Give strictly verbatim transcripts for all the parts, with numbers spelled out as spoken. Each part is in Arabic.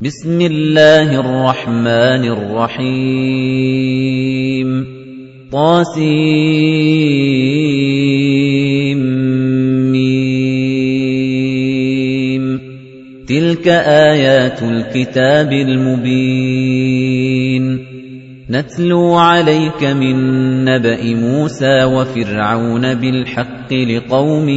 بسم الله الرحمن الرحيم طاسيم تلك آيات الكتاب المبين نتلو عليك من نبأ موسى وفرعون بالحق لقوم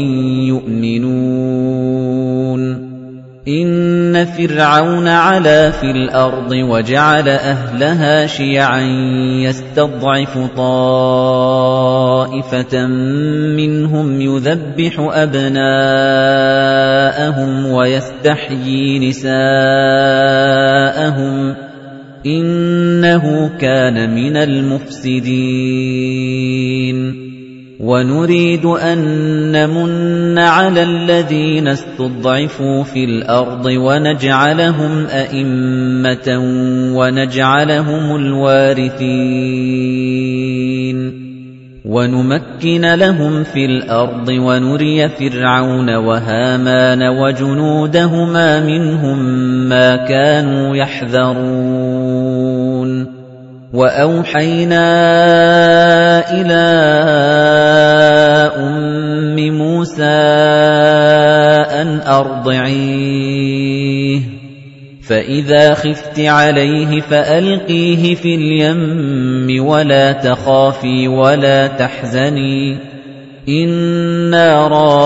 يؤمنون إن فرعون علا في الأرض وجعل أهلها شيعا يستضعف طائفة منهم يذبح أبناءهم ويستحيي نساءهم إنه كان من المفسدين ونريد أن نمن على الذين استضعفوا في الأرض ونجعلهم أئمة ونجعلهم الوارثين ونمكن لهم في الأرض ونري فرعون وهامان وجنودهما منهم ما كانوا يحذرون وأوحينا إلى أم موسى أن أرضعيه فإذا خفت عليه فألقيه في اليم ولا تخافي ولا تحزني إنا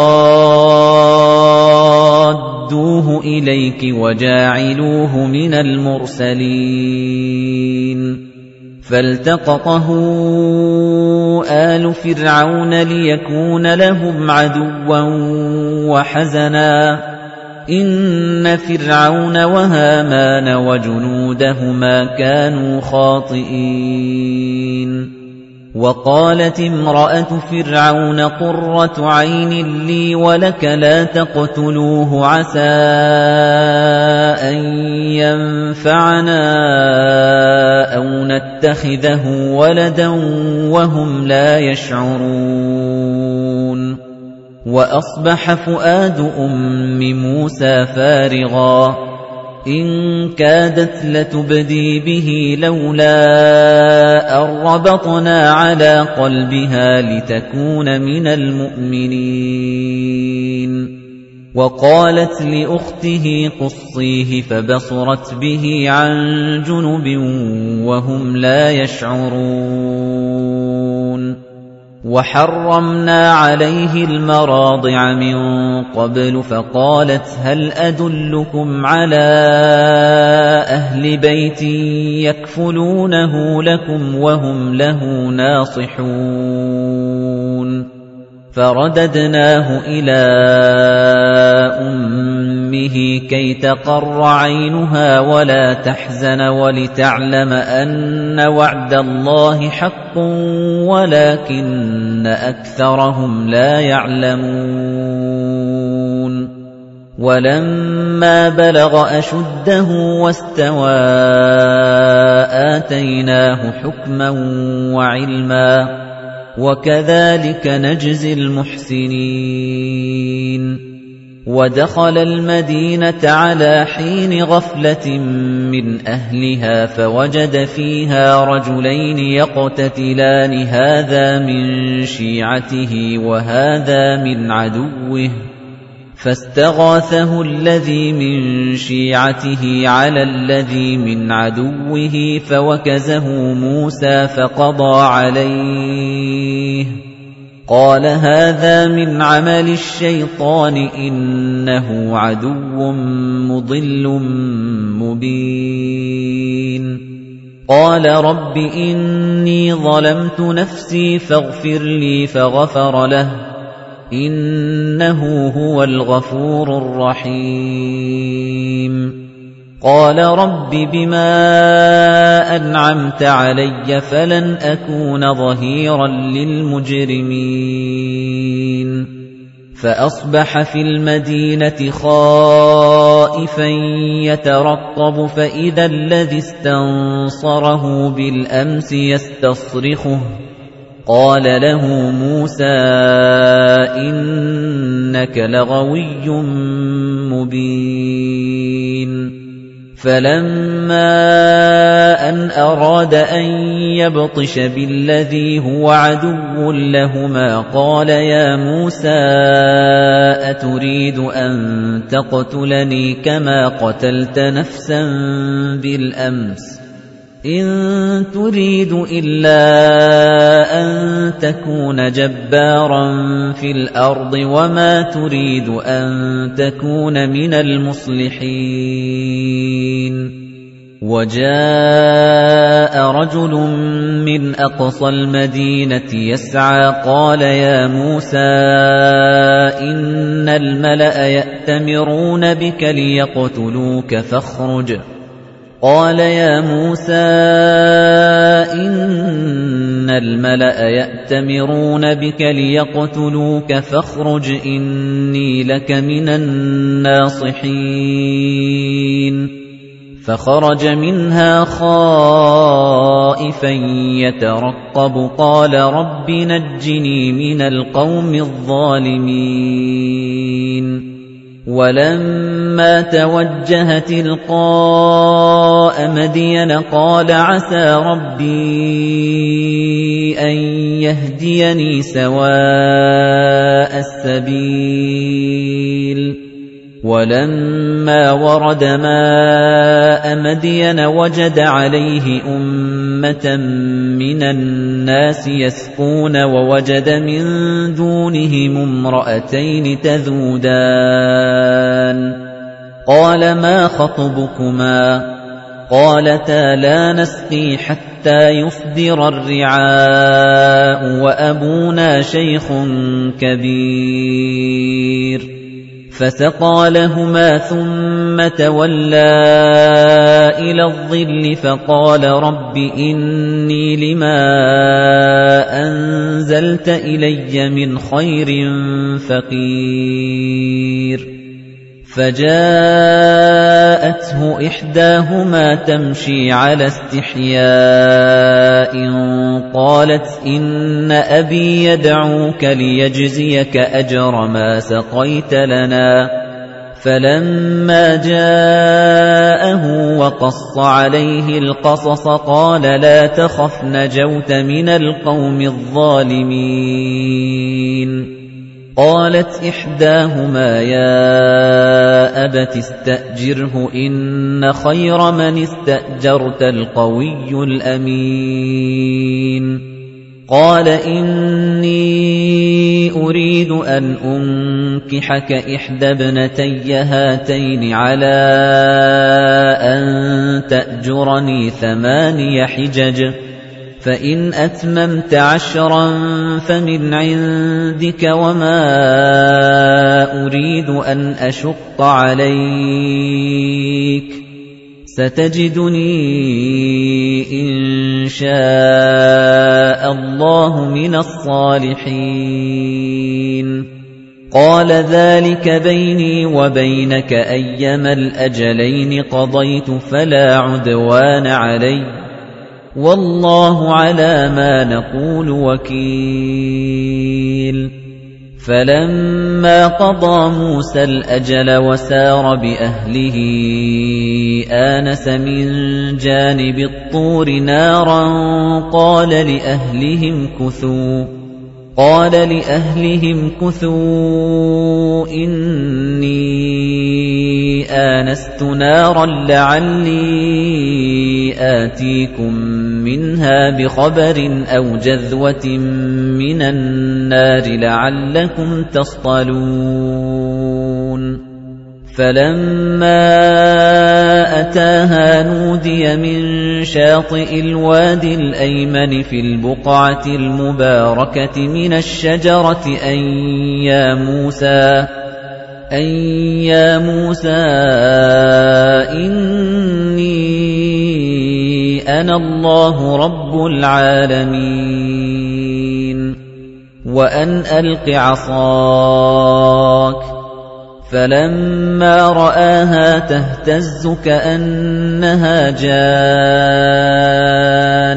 رادوه إليك وجاعلوه من المرسلين فالتقطه آل فرعون ليكون لهم عدوا وحزنا إن فرعون وهامان وجنودهما كانوا خاطئين وقالت امرأة فرعون قرة عين لي ولك لا تقتلوه عسى أن ينفعنا أو نتخذه ولدا وهم لا يشعرون وأصبح فؤاد أم موسى فارغا إن كادت لتبدي به لولا أن ربطنا على قلبها لتكون من المؤمنين وقالت لأخته قصيه فبصرت به عن جنب وهم لا يشعرون وحرمنا عليه المراضع من قبل فقالت هل أدلكم على أهل بيت يكفلونه لكم وهم له ناصحون فرددناه إلى أمه كي تقر عينها ولا تحزن ولتعلم أن وعد الله حق ولكن أكثرهم لا يعلمون ولما بلغ أشده واستوى آتيناه حكما وعلما وكذلك نجزي المحسنين ودخل المدينة على حين غفلة من أهلها فوجد فيها رجلين يقتتلان هذا من شيعته وهذا من عدوه فاستغاثه الذي من شيعته على الذي من عدوه فوكزه موسى فقضى عليه قال هذا من عمل الشيطان إنه عدو مضل مبين قال رب إني ظلمت نفسي فاغفر لي فغفر له إنه هو الغفور الرحيم قال رب بما أنعمت علي فلن أكون ظهيرا للمجرمين فأصبح في المدينة خائفا يترقب فإذا الذي استنصره بالأمس يستصرخه قال له موسى إنك لغوي مبين فَلَمَّا أَنْ أَرَادَ أَنْ يَبْطِشَ بِالَّذِي هُوَ عَدُوٌّ لَهُمَا قَالَ يَا مُوسَىٰ أَتُرِيدُ أَنْ تَقْتُلَنِي كَمَا قَتَلْتَ نَفْسًا بِالْأَمْسِ إِن تُرِيدُ إِلَّا أَن تَكُونَ جَبَّارًا فِي الْأَرْضِ وَمَا تُرِيدُ أَن تَكُونَ مِنَ الْمُصْلِحِينَ وَجَاءَ رَجُلٌ مِّنْ أَقْصَى الْمَدِينَةِ يَسْعَىٰ قَالَ يَا مُوسَىٰ إِنَّ الْمَلَأَ يَأْتَمِرُونَ بِكَ لِيَقْتُلُوكَ فَاخْرُجْ قَالَ يَا مُوسَىٰ إِنَّ الْمَلَأَ يَأْتَمِرُونَ بِكَ لِيَقْتُلُوكَ فَاخْرُجْ إِنِّي لَكَ مِنَ النَّاصِحِينَ فَخَرَجَ مِنْهَا خَائِفًا يَتَرَقَّبُ قَالَ رَبِّ نَجِّنِي مِنَ الْقَوْمِ الظَّالِمِينَ وَلَمَّا تَوَجَّهَ تِلْقَاءَ مَدْيَنَ قَالَ عَسَىٰ رَبِّي أَن يَهْدِيَنِي سَوَاءَ السَّبِيلِ وَلَمَّا وَرَدَ مَاءَ مَدْيَنَ وَجَدَ عَلَيْهِ أُمَّةً مِّنَ النَّاسِ يَسْقُونَ وَوَجَدَ مِن دُونِهِمُ امْرَأَتَيْنِ تَذُودَانِ قَالَ مَا خَطْبُكُمَا قَالَتَا لَا نَسْقِي حَتَّىٰ يُصْدِرَ الرِّعَاءُ وَأَبُونَا شَيْخٌ كَبِيرٌ فَسَقَىٰ لَهُمَا ثُمَّ تَوَلَّىٰ إِلَى الظِّلِّ فَقَالَ رَبِّ إِنِّي لِمَا أَنزَلْتَ إِلَيَّ مِنْ خَيْرٍ فَقِيرٌ فَجَاءَتْهُ إِحْدَاهُمَا تَمْشِي عَلَى اسْتِحْيَاءٍ قَالَتْ إِنَّ أَبِي يَدْعُوكَ لِيَجْزِيَكَ أَجْرَ مَا سَقَيْتَ لَنَا فَلَمَّا جَاءَهُ وَقَصَّ عَلَيْهِ الْقَصَصَ قَالَ لَا تَخَفْ نَجَوْتَ مِنَ الْقَوْمِ الظَّالِمِينَ قَالَتْ إِحْدَاهُمَا يَا أَبَتِ اسْتَأْجِرْهُ إِنَّ خَيْرَ مَنِ اسْتَأْجَرْتَ الْقَوِيُّ الْأَمِينُ قَالَ إِنِّي أُرِيدُ أَنْ أُنكِحَكَ إِحْدَى ابْنَتَيَّ هَاتَيْنِ عَلَىٰ أَن تَأْجُرَنِي ثَمَانِيَ حِجَجٍ فَإِنْ أَتْمَمْتَ عَشْرًا فَمِنْ عِندِكَ وَمَا أُرِيدُ أَنْ أَشُقَّ عَلَيْكَ سَتَجِدُنِي إِن شَاءَ اللَّهُ مِنَ الصَّالِحِينَ قَالَ ذَلِكَ بَيْنِي وَبَيْنَكَ أَيَّمَا الْأَجَلَيْنِ قَضَيْتُ فَلَا عُدْوَانَ عَلَيَّ وَاللَّهُ عَلَىٰ مَا نَقُولُ وَكِيلٌ فَلَمَّا قَضَىٰ مُوسَى الْأَجَلَ وَسَارَ بِأَهْلِهِ آنَسَ مِن جَانِبِ الطُّورِ نَارًا قَالَ لِأَهْلِهِ امْكُثُوا قَالَ لِأَهْلِهِ امْكُثُوا إِنِّي آنَسْتُ نَارًا لَّعَلِّي آتِيكُم مِّنْهَا بِخَبَرٍ أَوْ جَذْوَةٍ مِّنَ النَّارِ لَعَلَّكُمْ تَصْطَلُونَ فَلَمَّا أَتَاهَا نُودِيَ مِن شَاطِئِ الْوَادِ الْأَيْمَنِ فِي الْبُقْعَةِ الْمُبَارَكَةِ مِنَ الشَّجَرَةِ أَن يَا مُوسَىٰ أَن يَا مُوسَىٰ إِنِّي أَنَا اللَّهُ رَبُّ الْعَالَمِينَ وَأَنْ أَلْقِ عَصَاكَ فَلَمَّا رَآهَا تَهْتَزُّ كَأَنَّهَا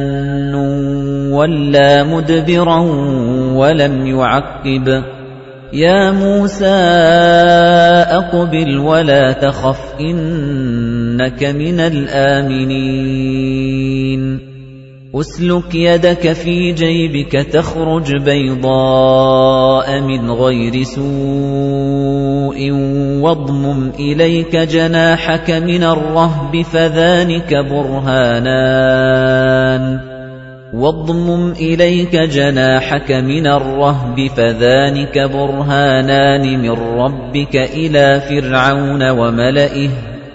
جَانٌّ وَلَّىٰ مُدْبِرًا وَلَمْ يُعَقِّبْ يَا مُوسَىٰ أَقْبِلْ وَلَا تَخَفْ إِنَّكَ مِنَ الْآمِنِينَ أُسْلُكْ يَدَكَ فِي جَيْبِكَ تَخْرُجْ بَيْضَاءَ مِنْ غَيْرِ سُوءٍ وَاضْمُمْ إِلَيْكَ جَنَاحَكَ مِنَ الرَّهْبِ فَذَانِكَ بُرْهَانَانِ واضمم إليك جناحك من الرهب فذانك برهانان من ربك إلى فرعون وملئه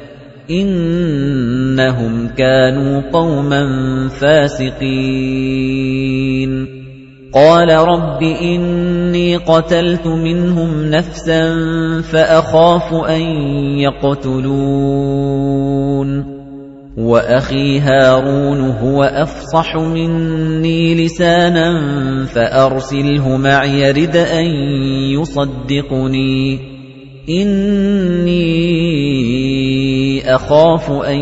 إنهم كانوا قوما فاسقين قال رب إني قتلت منهم نفسا فأخاف أن يقتلون وأخي هارون هو أفصح مني لسانا فأرسله معي يرد أن يصدقني إني أخاف أن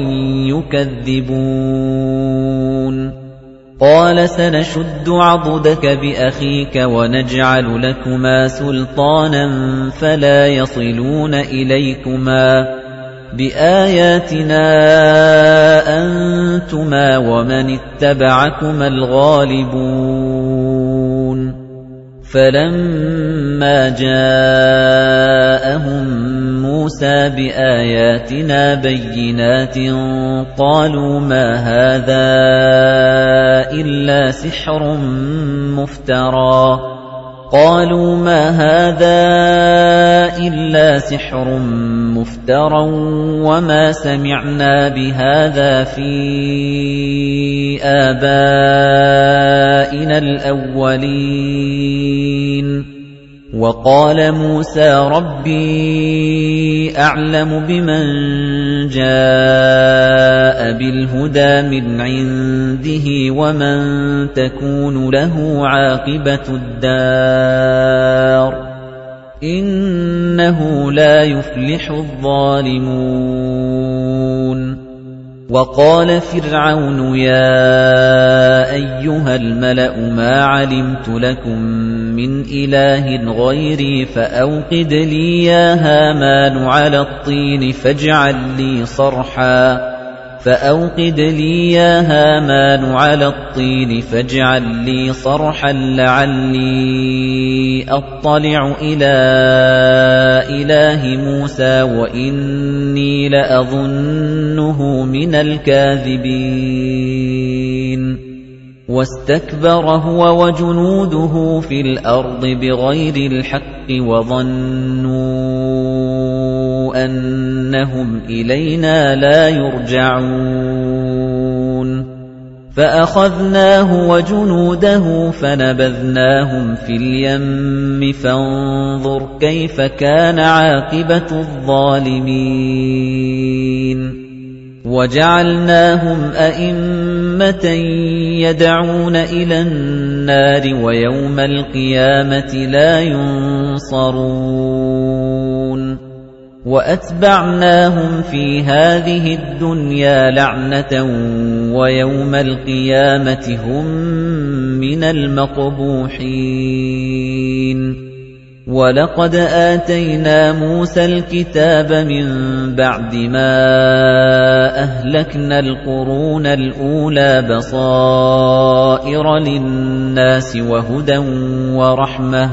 يكذبون قال سنشد عضدك بأخيك ونجعل لكما سلطانا فلا يصلون إليكما بآياتنا أنتما ومن اتبعكما الغالبون فلما جاءهم موسى بآياتنا بينات قالوا ما هذا إلا سحر مفترى قالوا ما هذا إلا سحر مفترى وما سمعنا بهذا في آبائنا الأولين وقال موسى ربي أعلم بمن جاء بالهدى من عنده ومن تكون له عاقبة الدار إنه لا يفلح الظالمون وقال فرعون يا أيها الملأ ما علمت لكم من إله غيري فأوقد لي يا هامان على الطين فاجعل لي صرحا فأوقد لي يا هامان على الطين فاجعل لي صرحا لعلي أطلع إلى إله موسى وإني لأظنه من الكاذبين واستكبر هو وجنوده في الأرض بغير الحق وظنوا أنهم إلينا لا يرجعون فأخذناه وجنوده فنبذناهم في اليم فانظر كيف كان عاقبة الظالمين وجعلناهم أئمة يدعون إلى النار ويوم القيامة لا ينصرون وأتبعناهم في هذه الدنيا لعنة ويوم القيامة هم من المقبوحين وَلَقَدْ آتَيْنَا مُوسَى الْكِتَابَ مِنْ بَعْدِ مَا أَهْلَكْنَا الْقُرُونَ الْأُولَى بَصَائِرَ لِلنَّاسِ وَهُدًى وَرَحْمَةً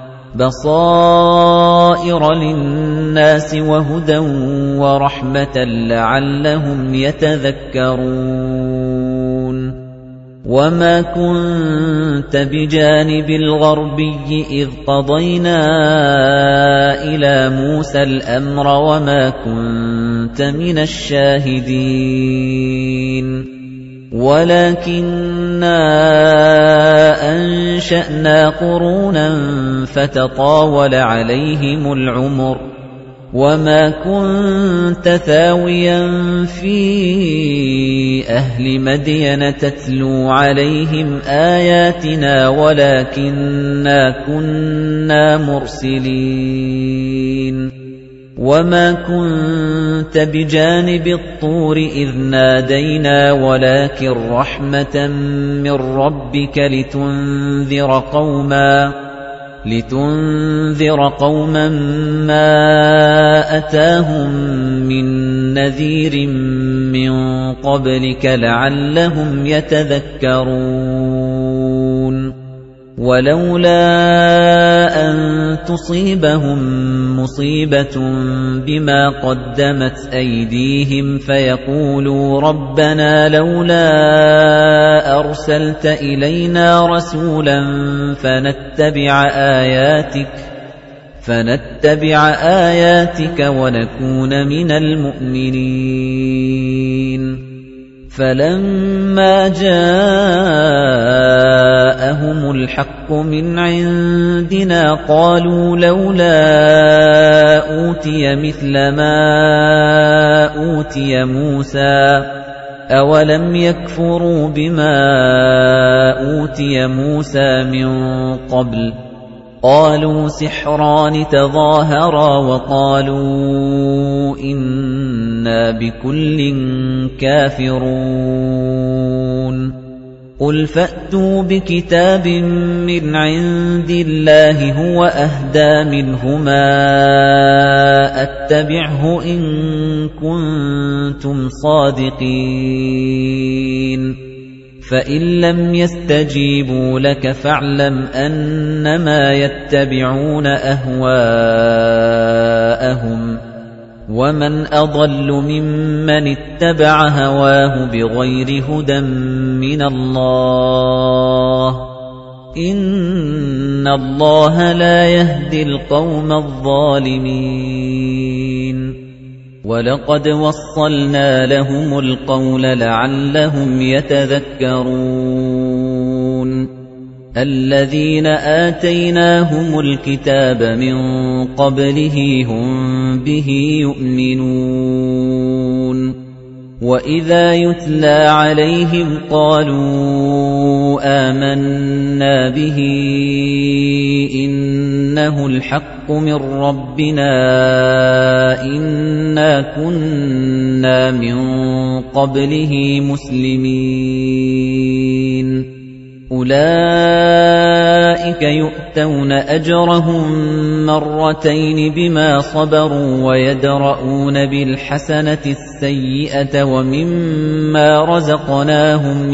بَصَائِرَ لِلنَّاسِ وَهُدًى وَرَحْمَةً لَعَلَّهُمْ يَتَذَكَّرُونَ وَمَا كُنتَ بِجَانِبِ الْغَرْبِيِّ إِذْ قَضَيْنَا إِلَى مُوسَى الْأَمْرَ وَمَا كُنتَ مِنَ الشَّاهِدِينَ وَلَكِنَّا أَنشَأْنَا قُرُونًا فَتَطَاوَلَ عَلَيْهِمُ الْعُمُرُ وَمَا كُنتَ ثَاوِيًا فِي أَهْلِ مَدْيَنَ تَتْلُو عَلَيْهِمْ آيَاتِنَا وَلَكِنَّا كُنَّا مُرْسِلِينَ وَمَا كُنتَ بِجَانِبِ الطُّورِ إِذْ نَادَيْنَا وَلَكِنْ رَحْمَةً مِّن رَّبِّكَ لِتُنذِرَ قَوْمًا لِتُنذِرَ قَوْمًا مَّا أَتَاهُم مِّن نَّذِيرٍ مِّن قَبْلِكَ لَعَلَّهُمْ يَتَذَكَّرُونَ وَلَوْلَا أَن تُصِيبَهُم مُّصِيبَةٌ بِمَا قَدَّمَتْ أَيْدِيهِمْ فَيَقُولُوا رَبَّنَا لَوْلَا أَرْسَلْتَ إِلَيْنَا رَسُولًا فَنَتَّبِعَ آيَاتِكَ فَنَتَّبِعَ آيَاتِكَ وَنَكُونَ مِنَ الْمُؤْمِنِينَ فَلَمَّا جَاءَهُمُ الْحَقُّ مِنْ عِندِنَا قَالُوا لَوْلَا أُوتِيَ مِثْلَ مَا أُوتِيَ مُوسَى أَوَلَمْ يَكْفُرُوا بِمَا أُوتِيَ مُوسَى مِنْ قَبْلُ قَالُوا سِحْرَانِ تَظَاهَرَا وَقَالُوا إِنَّا بِكُلٍّ كَافِرُونَ قُلْ فَأْتُوا بِكِتَابٍ مِّنْ عِندِ اللَّهِ هُوَ أَهْدَىٰ مِنْهُمَا أَتَّبِعْهُ إِن كُنتُمْ صَادِقِينَ فَإِن لَّمْ يَسْتَجِيبُوا لَكَ فَاعْلَمْ أَنَّمَا يَتَّبِعُونَ أَهْوَاءَهُمْ وَمَنْ أَضَلُّ مِمَّنِ اتَّبَعَ هَوَاهُ بِغَيْرِ هُدًى مِّنَ اللَّهِ ۚ إِنَّ اللَّهَ لَا يَهْدِي الْقَوْمَ الظَّالِمِينَ وَلَقَدْ وَصَّلْنَا لَهُمُ الْقَوْلَ لَعَلَّهُمْ يَتَذَكَّرُونَ الَّذِينَ آتَيْنَاهُمُ الْكِتَابَ مِن قَبْلِهِ هُم بِهِ يُؤْمِنُونَ وَإِذَا يُتْلَى عَلَيْهِمْ قَالُوا آمَنَّا بِهِ إِنَّهُ الْحَقُّ مِن رَّبِّنَا إِنَّا كُنَّا مِن قَبْلِهِ مُسْلِمِينَ أُولَئِكَ يُؤْتَوْنَ أَجْرَهُم مَّرَّتَيْنِ بِمَا صَبَرُوا وَيَدْرَءُونَ بِالْحَسَنَةِ السَّيِّئَةَ وَمِمَّا رَزَقْنَاهُمْ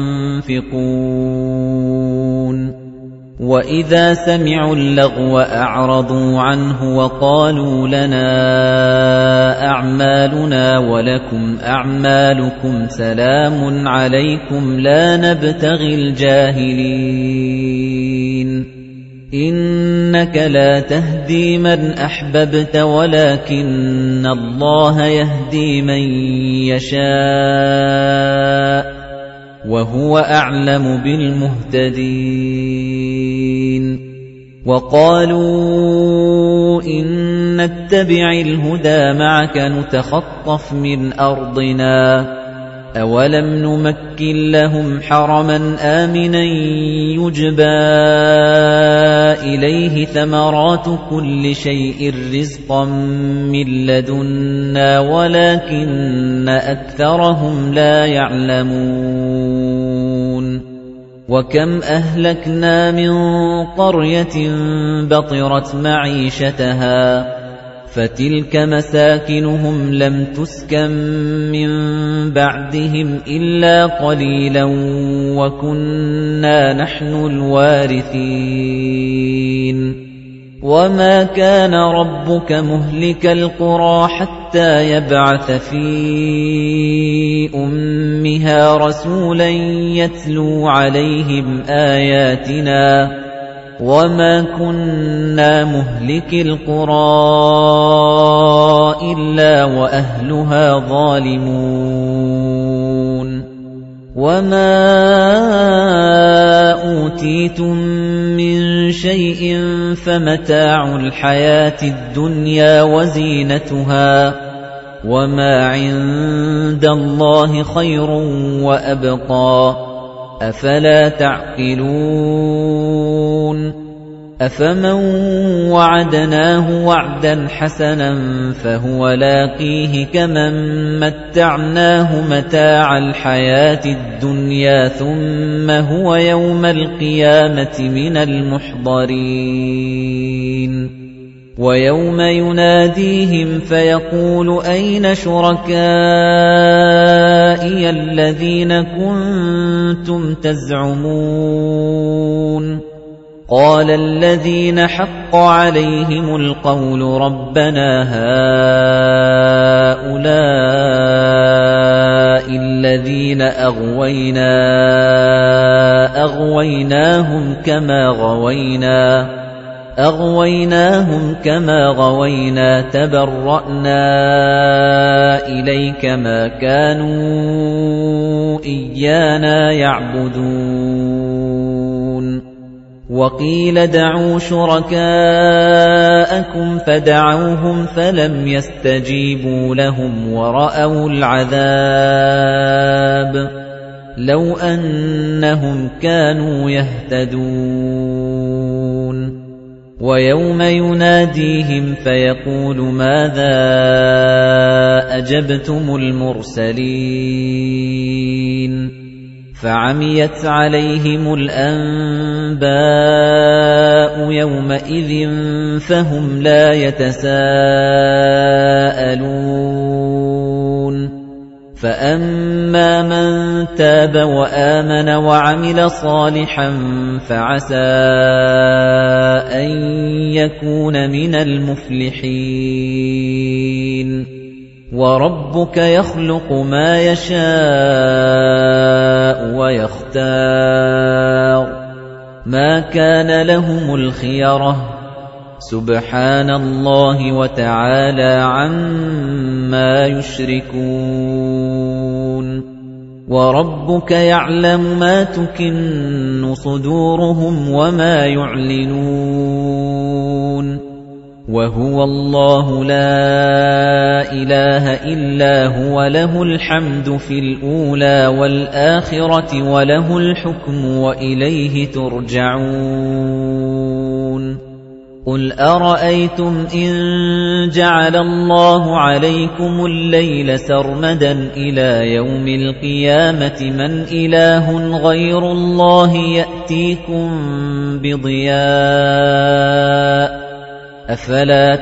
يُنفِقُونَ وَإِذَا سَمِعُوا اللَّغْوَ أَعْرَضُوا عَنْهُ وَقَالُوا لَنَا أَعْمَالُنَا وَلَكُمْ أَعْمَالُكُمْ سَلَامٌ عَلَيْكُمْ لَا نَبْتَغِي الْجَاهِلِينَ إِنَّكَ لَا تَهْدِي مَنْ أَحْبَبْتَ وَلَكِنَّ اللَّهَ يَهْدِي مَن يَشَاءُ وَهُوَ أَعْلَمُ بِالْمُهْتَدِينَ وَقَالُوا إِن نَّتَّبِعِ الْهُدَىٰ مَعَكَ نُتَخَطَّفْ مِنْ أَرْضِنَا أَوَلَمْ نُمَكِّن لَّهُمْ حَرَمًا آمِنًا يُجْبَىٰ إِلَيْهِ ثَمَرَاتُ كُلِّ شَيْءٍ رِّزْقًا مِّن لَّدُنَّا وَلَٰكِنَّ أَكْثَرَهُمْ لَا يَعْلَمُونَ وَكَمْ أَهْلَكْنَا مِن قَرْيَةٍ بَطِرَتْ مَعِيشَتَهَا فَتِلْكَ مَسَاكِنُهُمْ لَمْ تُسْكَن مِّن بَعْدِهِمْ إِلَّا قَلِيلًا وَكُنَّا نَحْنُ الْوَارِثِينَ وَمَا كَانَ رَبُّكَ مُهْلِكَ الْقُرَىٰ حَتَّىٰ يَبْعَثَ فِي أُمِّهَا رَسُولًا يَتْلُو عَلَيْهِمْ آيَاتِنَا وَمَا كُنَّا مُهْلِكِي الْقُرَىٰ إِلَّا وَأَهْلُهَا ظَالِمُونَ وَمَا أُوتِيتُم مِّن شَيْءٍ فَمَتَاعُ الْحَيَاةِ الدُّنْيَا وَزِينَتُهَا وَمَا عِندَ اللَّهِ خَيْرٌ وَأَبْقَىٰ أَفَلَا تَعْقِلُونَ أَفَمَن وَعَدْنَاهُ وَعْدًا حَسَنًا فَهُوَ لَاقِيهِ كَمَن مَّتَّعْنَاهُ مَتَاعَ الْحَيَاةِ الدُّنْيَا ثُمَّ هُوَ يَوْمَ الْقِيَامَةِ مِنَ الْمُحْضَرِينَ وَيَوْمَ يُنَادِيهِمْ فَيَقُولُ أَيْنَ شُرَكَائِيَ الَّذِينَ كُنتُمْ تَزْعُمُونَ قَالَ الَّذِينَ حَقَّ عَلَيْهِمُ الْقَوْلُ رَبَّنَا هَؤُلَاءِ الَّذِينَ أَغْوَيْنَا أَغْوَيْنَاهُمْ كَمَا غَوَيْنَا أَغْوَيْنَاهُمْ كَمَا غَوَيْنَا تَبَرَّأْنَا إِلَيْكَ مَا كَانُوا إِيَّانَا يَعْبُدُونَ وَقِيلَ ادْعُوا شُرَكَاءَكُمْ فَدَعَوْهُمْ فَلَمْ يَسْتَجِيبُوا لَهُمْ وَرَأَوُا الْعَذَابَ لَوْ أَنَّهُمْ كَانُوا يَهْتَدُونَ وَيَوْمَ يُنَادِيهِمْ فَيَقُولُ مَاذَا أَجَبْتُمُ الْمُرْسَلِينَ فَعَمِيَتْ عَلَيْهِمُ الْأَنبَاءُ يَوْمَئِذٍ فَهُمْ لَا يَتَسَاءَلُونَ فَأَمَّا مَن تَابَ وَآمَنَ وَعَمِلَ صَالِحًا فَعَسَىٰ أَن يَكُونَ مِنَ الْمُفْلِحِينَ وَرَبُّكَ يَخْلُقُ مَا يَشَاءُ وَيَخْتَارُ مَا كَانَ لَهُمُ الْخِيَرَةُ سُبْحَانَ اللَّهِ وَتَعَالَى عَمَّا يُشْرِكُونَ وَرَبُّكَ يَعْلَمُ مَا تُكِنُّ صُدُورُهُمْ وَمَا يُعْلِنُونَ وَهُوَ اللَّهُ لَا إِلَٰهَ إِلَّا هُوَ لَهُ الْحَمْدُ فِي الْأُولَى وَالْآخِرَةِ وَلَهُ الْحُكْمُ وَإِلَيْهِ تُرْجَعُونَ قُلْ أَرَأَيْتُمْ إِن جَعَلَ اللَّهُ عَلَيْكُمُ اللَّيْلَ سَرْمَدًا إِلَىٰ يَوْمِ الْقِيَامَةِ مَنْ إِلَٰهٌ غَيْرُ اللَّهِ يَأْتِيكُم بِضِيَاءٍ أَفَلَا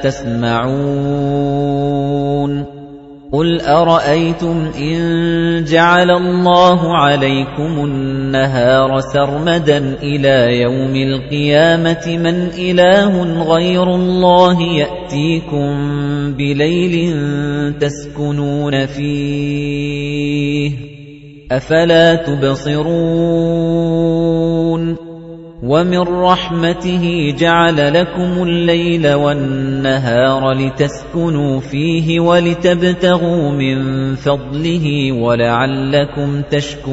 تَسْمَعُونَ قُلْ أَرَأَيْتُمْ إِن جَعَلَ اللَّهُ عَلَيْكُمُ النَّهَارَ سَرْمَدًا إِلَىٰ يَوْمِ الْقِيَامَةِ مَنْ إِلَٰهٌ غَيْرُ اللَّهِ يَأْتِيكُم بِلَيْلٍ تَسْكُنُونَ فِيهِ أَفَلَا تُبْصِرُونَ وَمِن رَّحْمَتِهِ جَعَلَ لَكُمُ اللَّيْلَ وَالنَّهَارَ لِتَسْكُنُوا فِيهِ وَلِتَبْتَغُوا مِن فَضْلِهِ وَلَعَلَّكُمْ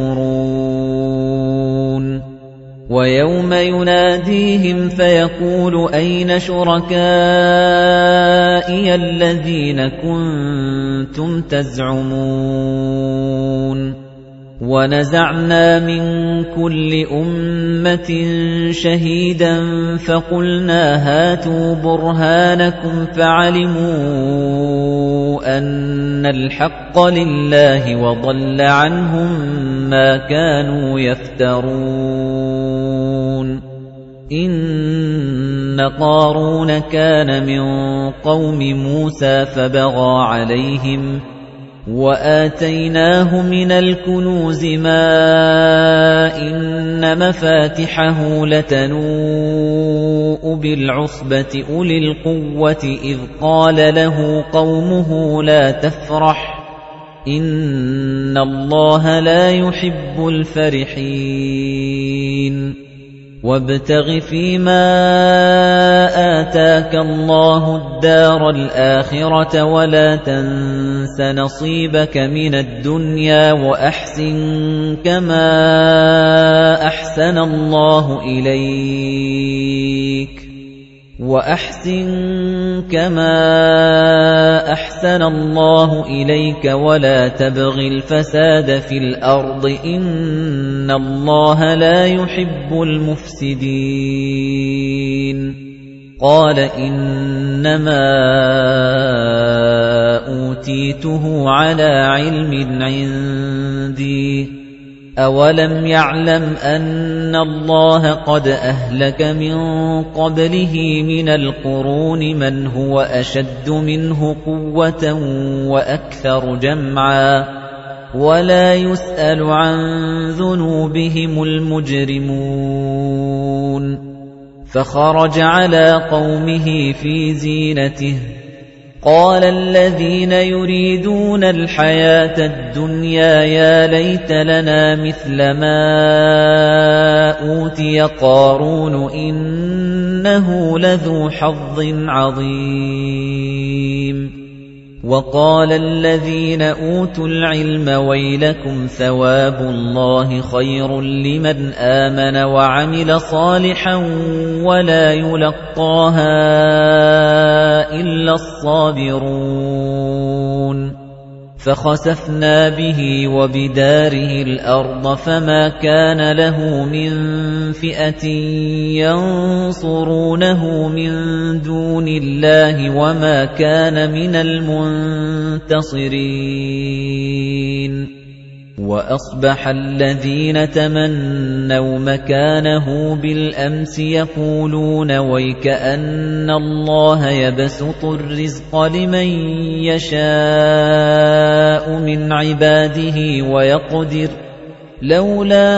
تَشْكُرُونَ وَيَوْمَ يُنَادِيهِمْ فَيَقُولُ أَيْنَ شُرَكَائِيَ الَّذِينَ كُنتُمْ تَزْعُمُونَ وَنَزَعْنَا مِن كُلِّ أُمَّةٍ شَهِيدًا فَقُلْنَا هَاتُوا بُرْهَانَكُمْ فَعَلِمُوا أَنَّ الْحَقَّ لِلَّهِ وَضَلَّ عَنْهُم مَّا كَانُوا يَفْتَرُونَ إِنَّ قَارُونَ كَانَ مِن قَوْمِ مُوسَىٰ فَبَغَىٰ عَلَيْهِمْ وَآتَيْنَاهُ مِنَ الْكُنُوزِ مَا إِنَّ مَفَاتِحَهُ لَتَنُوءُ بِالْعُصْبَةِ أُولِي الْقُوَّةِ إِذْ قَالَ لَهُ قَوْمُهُ لَا تَفْرَحْ إِنَّ اللَّهَ لَا يُحِبُّ الْفَرِحِينَ وَابْتَغِ فِيمَا آتَاكَ اللَّهُ الدَّارَ الْآخِرَةَ وَلَا تَنسَ نَصِيبَكَ مِنَ الدُّنْيَا وَأَحْسِن كَمَا أَحْسَنَ اللَّهُ إِلَيْكَ وَأَحْسِن كَمَا أَحْسَنَ اللَّهُ إِلَيْكَ وَلَا تَبْغِ الْفَسَادَ فِي الْأَرْضِ ۖ إِنَّ اللَّهَ لَا يُحِبُّ الْمُفْسِدِينَ قَالَ إِنَّمَا أُوتِيتُهُ عَلَى عِلْمٍ عِندِي أَوَلَمْ يَعْلَمْ أَنَّ اللَّهَ قَدْ أَهْلَكَ مِن قَبْلِهِ مِنَ الْقُرُونِ مَنْ هُوَ أَشَدُّ مِنْهُ قُوَّةً وَأَكْثَرُ جَمْعًا وَلَا يُسْأَلُ عَن ذُنُوبِهِمُ الْمُجْرِمُونَ فَخَرَجَ عَلَىٰ قَوْمِهِ فِي زِينَتِهِ قَالَ الَّذِينَ يُرِيدُونَ الْحَيَاةَ الدُّنْيَا يَا لَيْتَ لَنَا مِثْلَ مَا أُوتِيَ قَارُونُ إِنَّهُ لَذُو حَظٍّ عَظِيمٍ وَقَالَ الَّذِينَ أُوتُوا الْعِلْمَ وَيْلَكُمْ ثَوَابُ اللَّهِ خَيْرٌ لِّمَنْ آمَنَ وَعَمِلَ صَالِحًا وَلَا يُلَقَّاهَا إِلَّا الصَّابِرُونَ فَخَسَفْنَا بِهِ وَبِدَارِهِ الْأَرْضَ فَمَا كَانَ لَهُ مِن فِئَةٍ يَنصُرُونَهُ مِن دُونِ اللَّهِ وَمَا كَانَ مِنَ الْمُنتَصِرِينَ وَأَصْبَحَ الَّذِينَ تَمَنَّوْا مَكَانَهُ بِالْأَمْسِ يَقُولُونَ وَيْكَأَنَّ اللَّهَ يَبْسُطُ الرِّزْقَ لِمَن يَشَاءُ مِنْ عِبَادِهِ وَيَقْدِرُ لَوْلَا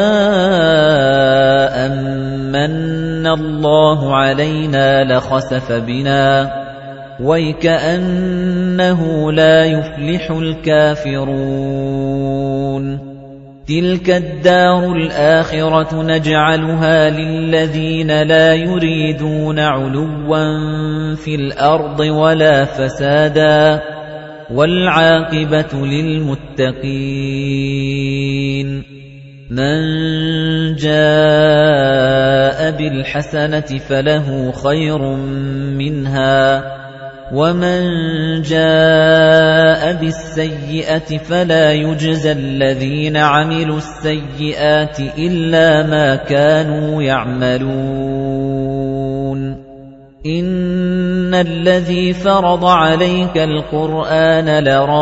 أَن مَّنَّ اللَّهُ عَلَيْنَا لَخَسَفَ بِنَا وَيْكَأَنَّهُ لَا يُفْلِحُ الْكَافِرُونَ تِلْكَ الدَّارُ الْآخِرَةُ نَجْعَلُهَا لِلَّذِينَ لَا يُرِيدُونَ عُلُوًّا فِي الْأَرْضِ وَلَا فَسَادًا وَالْعَاقِبَةُ لِلْمُتَّقِينَ مَنْ جَاءَ بِالْحَسَنَةِ فَلَهُ خَيْرٌ مِنْهَا وَمَنْ جَاءَ بِالسَّيِّئَةِ فَلَا يُجْزَى الَّذِينَ عَمِلُوا السَّيِّئَاتِ إِلَّا مَا كَانُوا يَعْمَلُونَ إِنَّ الَّذِي فَرَضَ عَلَيْكَ الْقُرْآنَ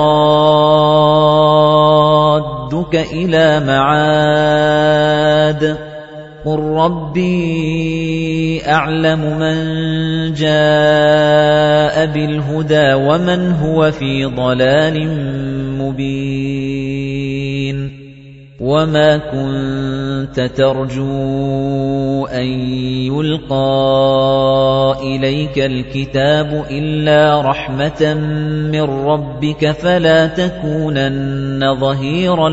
لَرَادُّكَ إِلَى مَعَادٍ قُل رَّبِّي أَعْلَمُ مَن جَاءَ بِالْهُدَى وَمَنْ هُوَ فِي ضَلَالٍ مُّبِينٍ وَمَا كُنتَ تَرْجُو أَن يُلْقَىٰ إِلَيْكَ الْكِتَابُ إِلَّا رَحْمَةً مِّن رَّبِّكَ فَلَا تَكُونَنَّ ظَهِيرًا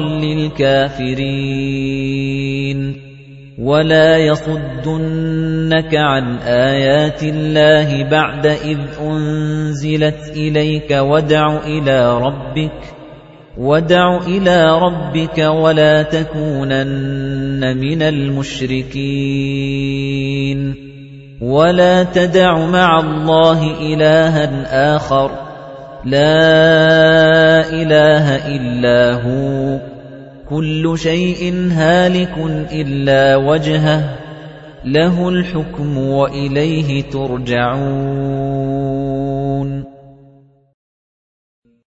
لِّلْكَافِرِينَ وَلَا يَصُدُّنَّكَ عَنْ آيَاتِ اللَّهِ بَعْدَ إِذْ أُنزِلَتْ إِلَيْكَ وَادْعُ إِلَىٰ رَبِّكَ وَادْعُ إِلَىٰ رَبِّكَ وَلَا تَكُونَنَّ مِنَ الْمُشْرِكِينَ وَلَا تَدْعُ مَعَ اللَّهِ إِلَٰهًا آخَرَ لَا إِلَٰهَ إِلَّا هُوَ كُلُّ شَيْءٍ هَالِكٌ إِلَّا وَجْهَهُ لَهُ الْحُكْمُ وَإِلَيْهِ تُرْجَعُونَ